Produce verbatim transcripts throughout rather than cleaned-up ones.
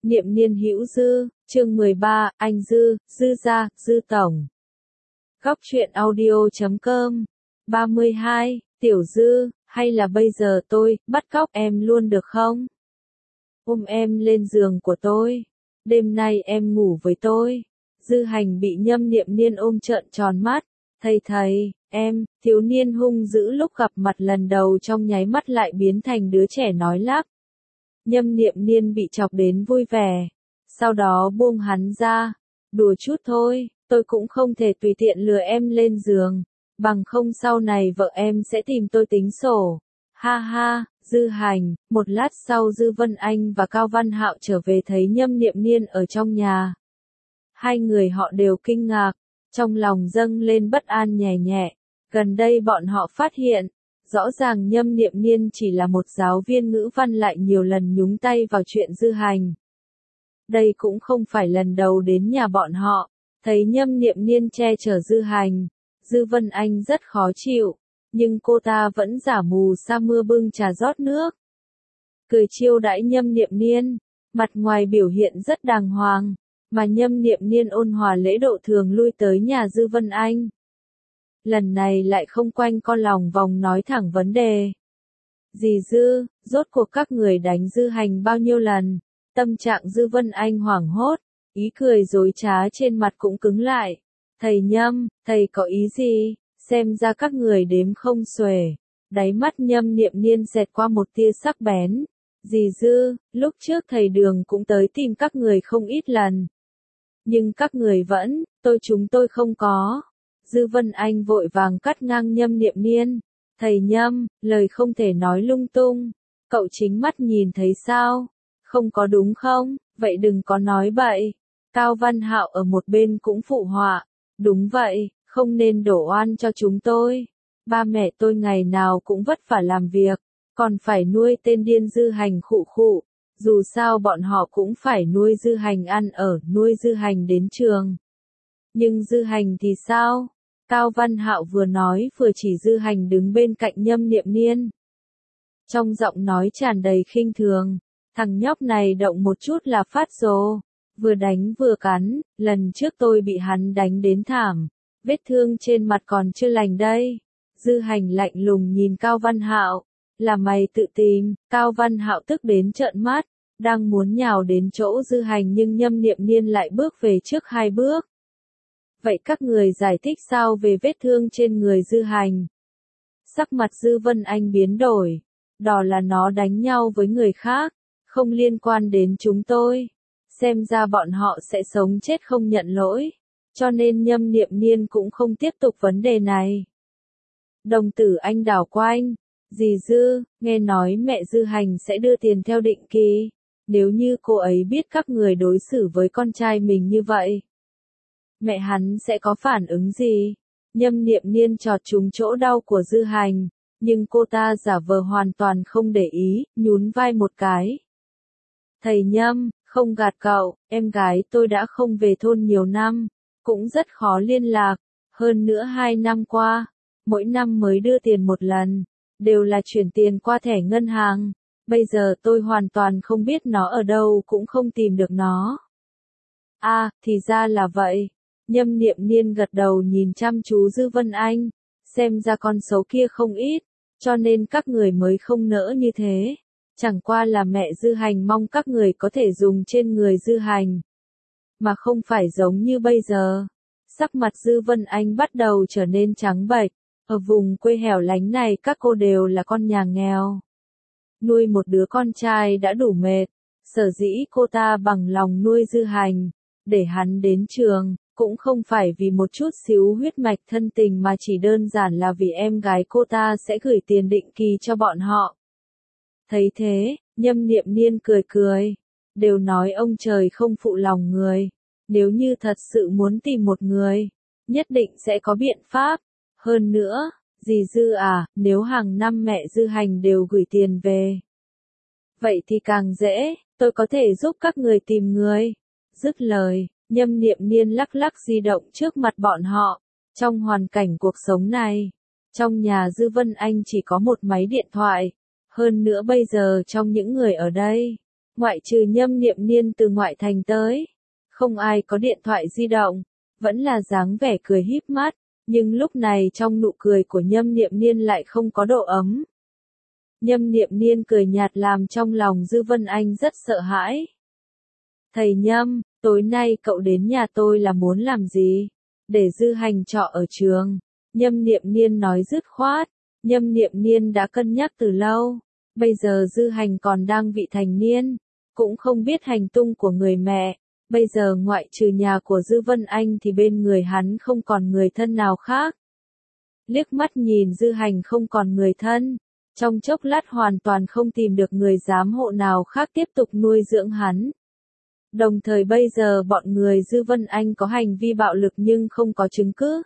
Niệm niên hữu dư, chương mười ba, anh Dư, Dư gia, Dư tổng. Góc truyện audio chấm com. ba mươi hai, Tiểu Dư, hay là bây giờ tôi, bắt cóc em luôn được không? Ôm em lên giường của tôi. Đêm nay em ngủ với tôi. Dư Hành bị Nhâm Niệm Niên ôm trợn tròn mắt. Thầy thầy, em, thiếu niên hung dữ lúc gặp mặt lần đầu trong nháy mắt lại biến thành đứa trẻ nói lắp. Nhâm Niệm Niên bị chọc đến vui vẻ. Sau đó buông hắn ra. Đùa chút thôi, tôi cũng không thể tùy tiện lừa em lên giường. Bằng không sau này vợ em sẽ tìm tôi tính sổ. Ha ha, Dư Hành. Một lát sau Dư Vân Anh và Cao Văn Hạo trở về thấy Nhâm Niệm Niên ở trong nhà. Hai người họ đều kinh ngạc. Trong lòng dâng lên bất an nhẹ nhẹ. Gần đây bọn họ phát hiện. Rõ ràng Nhâm Niệm Niên chỉ là một giáo viên ngữ văn lại nhiều lần nhúng tay vào chuyện Dư Hành. Đây cũng không phải lần đầu đến nhà bọn họ, thấy Nhâm Niệm Niên che chở Dư Hành. Dư Vân Anh rất khó chịu, nhưng cô ta vẫn giả mù sa mưa bưng trà rót nước. Cười chiêu đãi Nhâm Niệm Niên, mặt ngoài biểu hiện rất đàng hoàng, mà Nhâm Niệm Niên ôn hòa lễ độ thường lui tới nhà Dư Vân Anh. Lần này lại không quanh co lòng vòng nói thẳng vấn đề. Dì Dư, rốt cuộc các người đánh Dư Hành bao nhiêu lần? Tâm trạng Dư Vân Anh hoảng hốt, ý cười dối trá trên mặt cũng cứng lại. Thầy Nhâm, thầy có ý gì? Xem ra các người đếm không xuể. Đáy mắt Nhâm Niệm Niên xẹt qua một tia sắc bén. Dì Dư, lúc trước thầy Đường cũng tới tìm các người không ít lần. Nhưng các người vẫn, tôi chúng tôi không có. Dư Vân Anh vội vàng cắt ngang Nhâm Niệm Niên. Thầy Nhâm, lời không thể nói lung tung. Cậu chính mắt nhìn thấy sao? Không có đúng không? Vậy đừng có nói bậy. Cao Văn Hạo ở một bên cũng phụ họa. Đúng vậy, không nên đổ oan cho chúng tôi. Ba mẹ tôi ngày nào cũng vất vả làm việc, còn phải nuôi tên điên Dư Hành khụ khụ. Dù sao bọn họ cũng phải nuôi Dư Hành ăn ở, nuôi Dư Hành đến trường. Nhưng Dư Hành thì sao? Cao Văn Hạo vừa nói vừa chỉ Dư Hành đứng bên cạnh Nhâm Niệm Niên. Trong giọng nói tràn đầy khinh thường, thằng nhóc này động một chút là phát rồ, vừa đánh vừa cắn, lần trước tôi bị hắn đánh đến thảm, vết thương trên mặt còn chưa lành đây. Dư Hành lạnh lùng nhìn Cao Văn Hạo, là mày tự tìm. Cao Văn Hạo tức đến trợn mắt, đang muốn nhào đến chỗ Dư Hành nhưng Nhâm Niệm Niên lại bước về trước hai bước. Vậy các người giải thích sao về vết thương trên người Dư Hành? Sắc mặt Dư Vân Anh biến đổi. Đó là nó đánh nhau với người khác, không liên quan đến chúng tôi. Xem ra bọn họ sẽ sống chết không nhận lỗi. Cho nên Nhâm Niệm Niên cũng không tiếp tục vấn đề này. Đồng tử anh đảo qua anh. Dì Dư, nghe nói mẹ Dư Hành sẽ đưa tiền theo định kỳ. Nếu như cô ấy biết các người đối xử với con trai mình như vậy, mẹ hắn sẽ có phản ứng gì? Nhâm Niệm Niên chọt trúng chỗ đau của Dư Hành, nhưng cô ta giả vờ hoàn toàn không để ý, nhún vai một cái. Thầy Nhâm, không gạt cậu, em gái tôi đã không về thôn nhiều năm, cũng rất khó liên lạc. Hơn nữa hai năm qua, mỗi năm mới đưa tiền một lần, đều là chuyển tiền qua thẻ ngân hàng. Bây giờ tôi hoàn toàn không biết nó ở đâu cũng không tìm được nó. À, thì ra là vậy. Nhâm Niệm Niên gật đầu nhìn chăm chú Dư Vân Anh, xem ra con xấu kia không ít, cho nên các người mới không nỡ như thế. Chẳng qua là mẹ Dư Hành mong các người có thể dùng trên người Dư Hành, mà không phải giống như bây giờ. Sắc mặt Dư Vân Anh bắt đầu trở nên trắng bệch. Ở vùng quê hẻo lánh này các cô đều là con nhà nghèo. Nuôi một đứa con trai đã đủ mệt, sở dĩ cô ta bằng lòng nuôi Dư Hành, để hắn đến trường. Cũng không phải vì một chút xíu huyết mạch thân tình mà chỉ đơn giản là vì em gái cô ta sẽ gửi tiền định kỳ cho bọn họ. Thấy thế, Nhâm Niệm Niên cười cười. Đều nói ông trời không phụ lòng người. Nếu như thật sự muốn tìm một người, nhất định sẽ có biện pháp. Hơn nữa, dì Dư à, nếu hàng năm mẹ Dư Hành đều gửi tiền về, vậy thì càng dễ, tôi có thể giúp các người tìm người. Dứt lời, Nhâm Niệm Niên lắc lắc di động trước mặt bọn họ. Trong hoàn cảnh cuộc sống này, trong nhà Dư Vân Anh chỉ có một máy điện thoại. Hơn nữa bây giờ trong những người ở đây, Ngoại trừ Nhâm Niệm Niên từ ngoại thành tới, không ai có điện thoại di động, vẫn là dáng vẻ cười híp mắt, nhưng lúc này trong nụ cười của Nhâm Niệm Niên lại không có độ ấm. Nhâm Niệm Niên cười nhạt làm trong lòng Dư Vân Anh rất sợ hãi. Thầy Nhâm, tối nay cậu đến nhà tôi là muốn làm gì? Để Dư Hành trọ ở trường. Nhâm Niệm Niên nói dứt khoát. Nhâm Niệm Niên đã cân nhắc từ lâu. Bây giờ Dư Hành còn đang vị thành niên, cũng không biết hành tung của người mẹ. Bây giờ ngoại trừ nhà của Dư Vân Anh thì bên người hắn không còn người thân nào khác. Liếc mắt nhìn Dư Hành không còn người thân, trong chốc lát hoàn toàn không tìm được người giám hộ nào khác tiếp tục nuôi dưỡng hắn. Đồng thời bây giờ bọn người Dư Vân Anh có hành vi bạo lực nhưng không có chứng cứ.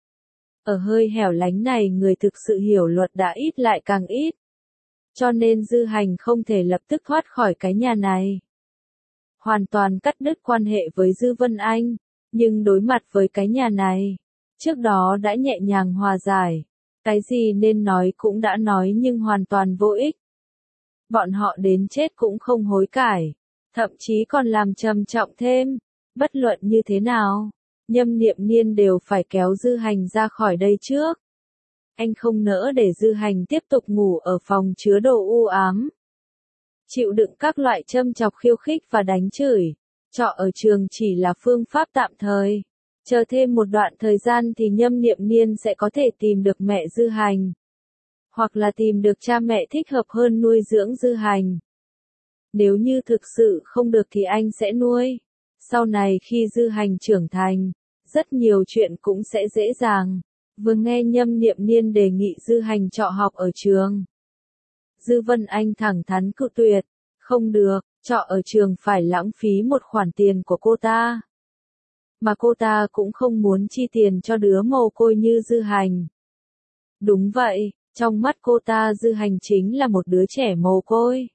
Ở hơi hẻo lánh này người thực sự hiểu luật đã ít lại càng ít. Cho nên Dư Hành không thể lập tức thoát khỏi cái nhà này. Hoàn toàn cắt đứt quan hệ với Dư Vân Anh, nhưng đối mặt với cái nhà này, trước đó đã nhẹ nhàng hòa giải. Cái gì nên nói cũng đã nói nhưng hoàn toàn vô ích. Bọn họ đến chết cũng không hối cải, thậm chí còn làm trầm trọng thêm. Bất luận như thế nào, Nhâm Niệm Niên đều phải kéo Dư Hành ra khỏi đây trước. Anh không nỡ để Dư Hành tiếp tục ngủ ở phòng chứa đồ u ám. Chịu đựng các loại châm chọc khiêu khích và đánh chửi. Trọ ở trường chỉ là phương pháp tạm thời. Chờ thêm một đoạn thời gian thì Nhâm Niệm Niên sẽ có thể tìm được mẹ Dư Hành. Hoặc là tìm được cha mẹ thích hợp hơn nuôi dưỡng Dư Hành. Nếu như thực sự không được thì anh sẽ nuôi. Sau này khi Dư Hành trưởng thành, rất nhiều chuyện cũng sẽ dễ dàng. Vừa nghe Nhâm Niệm Niên đề nghị Dư Hành trọ học ở trường, Dư Vân Anh thẳng thắn cự tuyệt. Không được, trọ ở trường phải lãng phí một khoản tiền của cô ta. Mà cô ta cũng không muốn chi tiền cho đứa mồ côi như Dư Hành. Đúng vậy, trong mắt cô ta Dư Hành chính là một đứa trẻ mồ côi.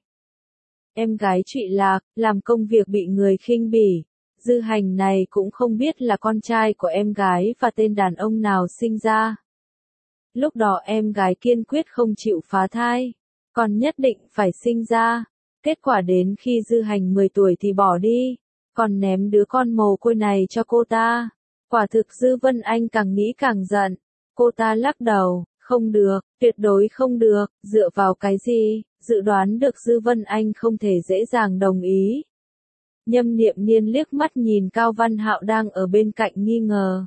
Em gái trụy lạc, làm công việc bị người khinh bỉ. Dư Hành này cũng không biết là con trai của em gái và tên đàn ông nào sinh ra. Lúc đó em gái kiên quyết không chịu phá thai, còn nhất định phải sinh ra. Kết quả đến khi Dư Hành mười tuổi thì bỏ đi, còn ném đứa con mồ côi này cho cô ta. Quả thực Dư Vân Anh càng nghĩ càng giận. Cô ta lắc đầu, không được, tuyệt đối không được, dựa vào cái gì, dự đoán được Dư Vân Anh không thể dễ dàng đồng ý. Nhâm Niệm Niên liếc mắt nhìn Cao Văn Hạo đang ở bên cạnh nghi ngờ.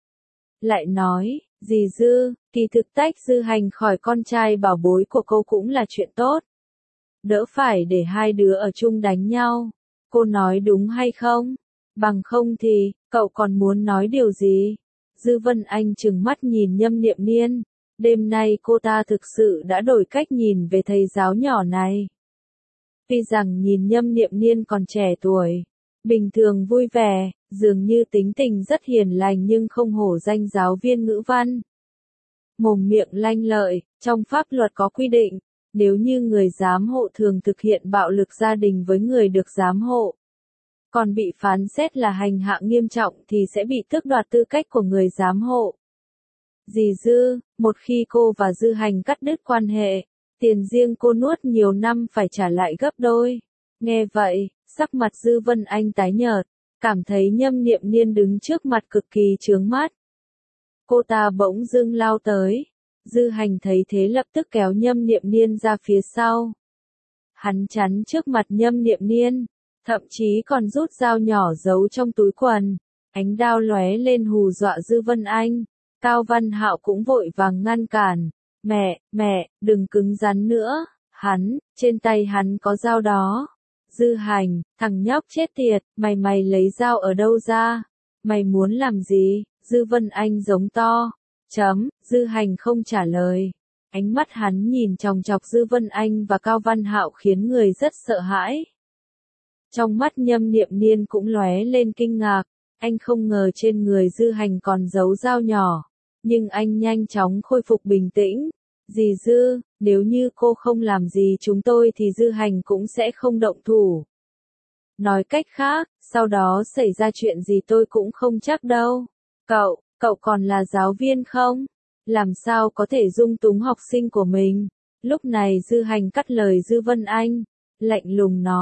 Lại nói, dì Dư, kỳ thực tách Dư Hành khỏi con trai bảo bối của cô cũng là chuyện tốt. Đỡ phải để hai đứa ở chung đánh nhau. Cô nói đúng hay không? Bằng không thì, cậu còn muốn nói điều gì? Dư Vân Anh trừng mắt nhìn Nhâm Niệm Niên. Đêm nay cô ta thực sự đã đổi cách nhìn về thầy giáo nhỏ này. Tuy rằng nhìn Nhâm Niệm Niên còn trẻ tuổi, bình thường vui vẻ, dường như tính tình rất hiền lành nhưng không hổ danh giáo viên ngữ văn. Mồm miệng lanh lợi, trong pháp luật có quy định, nếu như người giám hộ thường thực hiện bạo lực gia đình với người được giám hộ, còn bị phán xét là hành hạ nghiêm trọng thì sẽ bị tước đoạt tư cách của người giám hộ. Dì Dư, một khi cô và Dư Hành cắt đứt quan hệ, tiền riêng cô nuốt nhiều năm phải trả lại gấp đôi. Nghe vậy, sắc mặt Dư Vân Anh tái nhợt, cảm thấy Nhâm Niệm Niên đứng trước mặt cực kỳ chướng mắt. Cô ta bỗng dưng lao tới. Dư Hành thấy thế lập tức kéo Nhâm Niệm Niên ra phía sau. Hắn chắn trước mặt Nhâm Niệm Niên, thậm chí còn rút dao nhỏ giấu trong túi quần. Ánh đao lóe lên hù dọa Dư Vân Anh. Cao Văn Hạo cũng vội vàng ngăn cản. Mẹ, mẹ, đừng cứng rắn nữa. Hắn, trên tay hắn có dao đó. Dư Hành, thằng nhóc chết tiệt, mày mày lấy dao ở đâu ra? Mày muốn làm gì? Dư Vân Anh giống to. Chấm, Dư Hành không trả lời. Ánh mắt hắn nhìn chòng chọc Dư Vân Anh và Cao Văn Hạo khiến người rất sợ hãi. Trong mắt Nhâm Niệm Niên cũng lóe lên kinh ngạc. Anh không ngờ trên người Dư Hành còn giấu dao nhỏ. Nhưng anh nhanh chóng khôi phục bình tĩnh. Dì Dư, nếu như cô không làm gì chúng tôi thì Dư Hành cũng sẽ không động thủ. Nói cách khác, sau đó xảy ra chuyện gì tôi cũng không chắc đâu. Cậu, cậu còn là giáo viên không? Làm sao có thể dung túng học sinh của mình? Lúc này Dư Hành cắt lời Dư Vân Anh, lạnh lùng nói,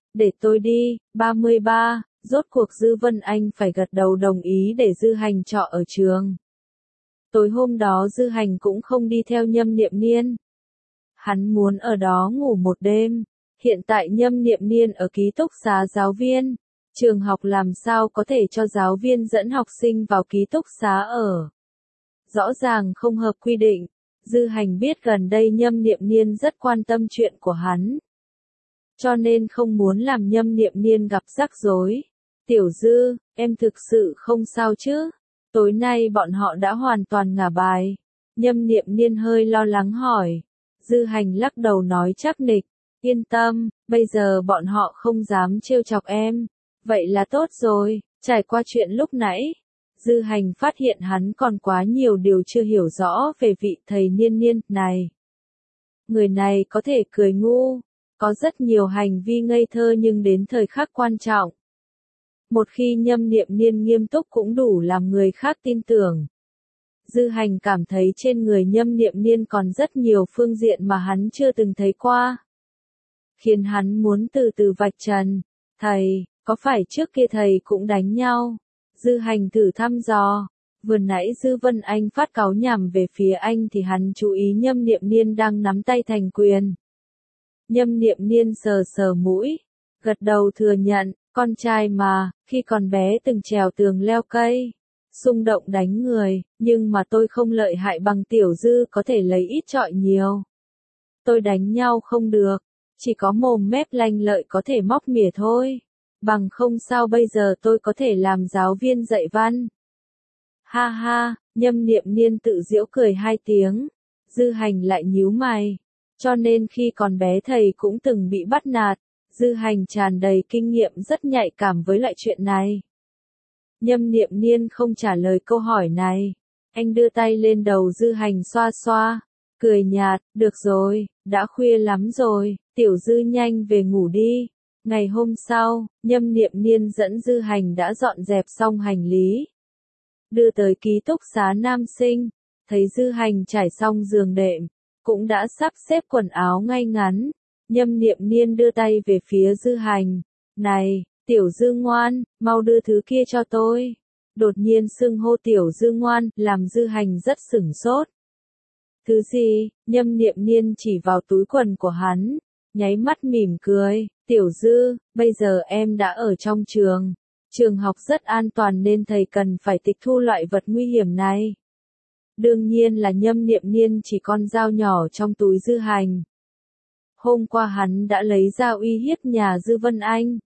để tôi đi. ba mươi ba, rốt cuộc Dư Vân Anh phải gật đầu đồng ý để Dư Hành trọ ở trường. Tối hôm đó Dư Hành cũng không đi theo Nhâm Niệm Niên. Hắn muốn ở đó ngủ một đêm. Hiện tại Nhâm Niệm Niên ở ký túc xá giáo viên. Trường học làm sao có thể cho giáo viên dẫn học sinh vào ký túc xá ở. Rõ ràng không hợp quy định. Dư Hành biết gần đây Nhâm Niệm Niên rất quan tâm chuyện của hắn. Cho nên không muốn làm Nhâm Niệm Niên gặp rắc rối. Tiểu Dư, em thực sự không sao chứ? Tối nay bọn họ đã hoàn toàn ngả bài. Nhâm Niệm Niên hơi lo lắng hỏi. Dư Hành lắc đầu nói chắc nịch. Yên tâm, bây giờ bọn họ không dám trêu chọc em. Vậy là tốt rồi, trải qua chuyện lúc nãy. Dư Hành phát hiện hắn còn quá nhiều điều chưa hiểu rõ về vị thầy Niên Niên này. Người này có thể cười ngu, có rất nhiều hành vi ngây thơ nhưng đến thời khắc quan trọng. Một khi Nhâm Niệm Niên nghiêm túc cũng đủ làm người khác tin tưởng. Dư Hành cảm thấy trên người Nhâm Niệm Niên còn rất nhiều phương diện mà hắn chưa từng thấy qua. Khiến hắn muốn từ từ vạch trần. Thầy, có phải trước kia thầy cũng đánh nhau? Dư Hành thử thăm dò. Vừa nãy Dư Vân Anh phát cáu nhằm về phía anh thì hắn chú ý Nhâm Niệm Niên đang nắm tay thành quyền. Nhâm Niệm Niên sờ sờ mũi, gật đầu thừa nhận, con trai mà, khi còn bé từng trèo tường leo cây, xung động đánh người, nhưng mà tôi không lợi hại bằng Tiểu Dư có thể lấy ít trọi nhiều. Tôi đánh nhau không được, chỉ có mồm mép lanh lợi có thể móc mỉa thôi. Bằng không sao bây giờ tôi có thể làm giáo viên dạy văn. Ha ha, Nhâm Niệm Niên tự giễu cười hai tiếng. Dư Hành lại nhíu mày. Cho nên khi còn bé thầy cũng từng bị bắt nạt. Dư Hành tràn đầy kinh nghiệm rất nhạy cảm với loại chuyện này. Nhâm Niệm Niên không trả lời câu hỏi này. Anh đưa tay lên đầu Dư Hành xoa xoa. Cười nhạt, được rồi, đã khuya lắm rồi, Tiểu Dư nhanh về ngủ đi. Ngày hôm sau, Nhâm Niệm Niên dẫn Dư Hành đã dọn dẹp xong hành lý. Đưa tới ký túc xá nam sinh, thấy Dư Hành trải xong giường đệm, cũng đã sắp xếp quần áo ngay ngắn. Nhâm Niệm Niên đưa tay về phía Dư Hành. Này, Tiểu Dư ngoan, mau đưa thứ kia cho tôi. Đột nhiên xưng hô Tiểu Dư ngoan, làm Dư Hành rất sửng sốt. Thứ gì? Nhâm Niệm Niên chỉ vào túi quần của hắn, nháy mắt mỉm cười. Tiểu Dư, bây giờ em đã ở trong trường. Trường học rất an toàn nên thầy cần phải tịch thu loại vật nguy hiểm này. Đương nhiên là Nhâm Niệm Niên chỉ con dao nhỏ trong túi Dư Hành. Hôm qua hắn đã lấy ra uy hiếp nhà Dư Vân Anh.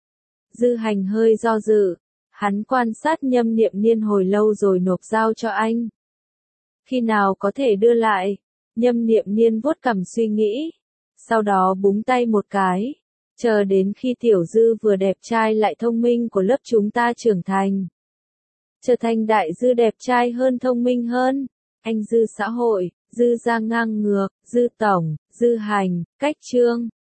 Dư Hành hơi do dự. Hắn quan sát Nhâm Niệm Niên hồi lâu rồi nộp dao cho anh. Khi nào có thể đưa lại? Nhâm Niệm Niên vuốt cằm suy nghĩ. Sau đó búng tay một cái. Chờ đến khi Tiểu Dư vừa đẹp trai lại thông minh của lớp chúng ta trưởng thành. Trở thành đại dư đẹp trai hơn thông minh hơn. Anh Dư xã hội, Dư ra ngang ngược, Dư tổng, Dư Hành, cách chương.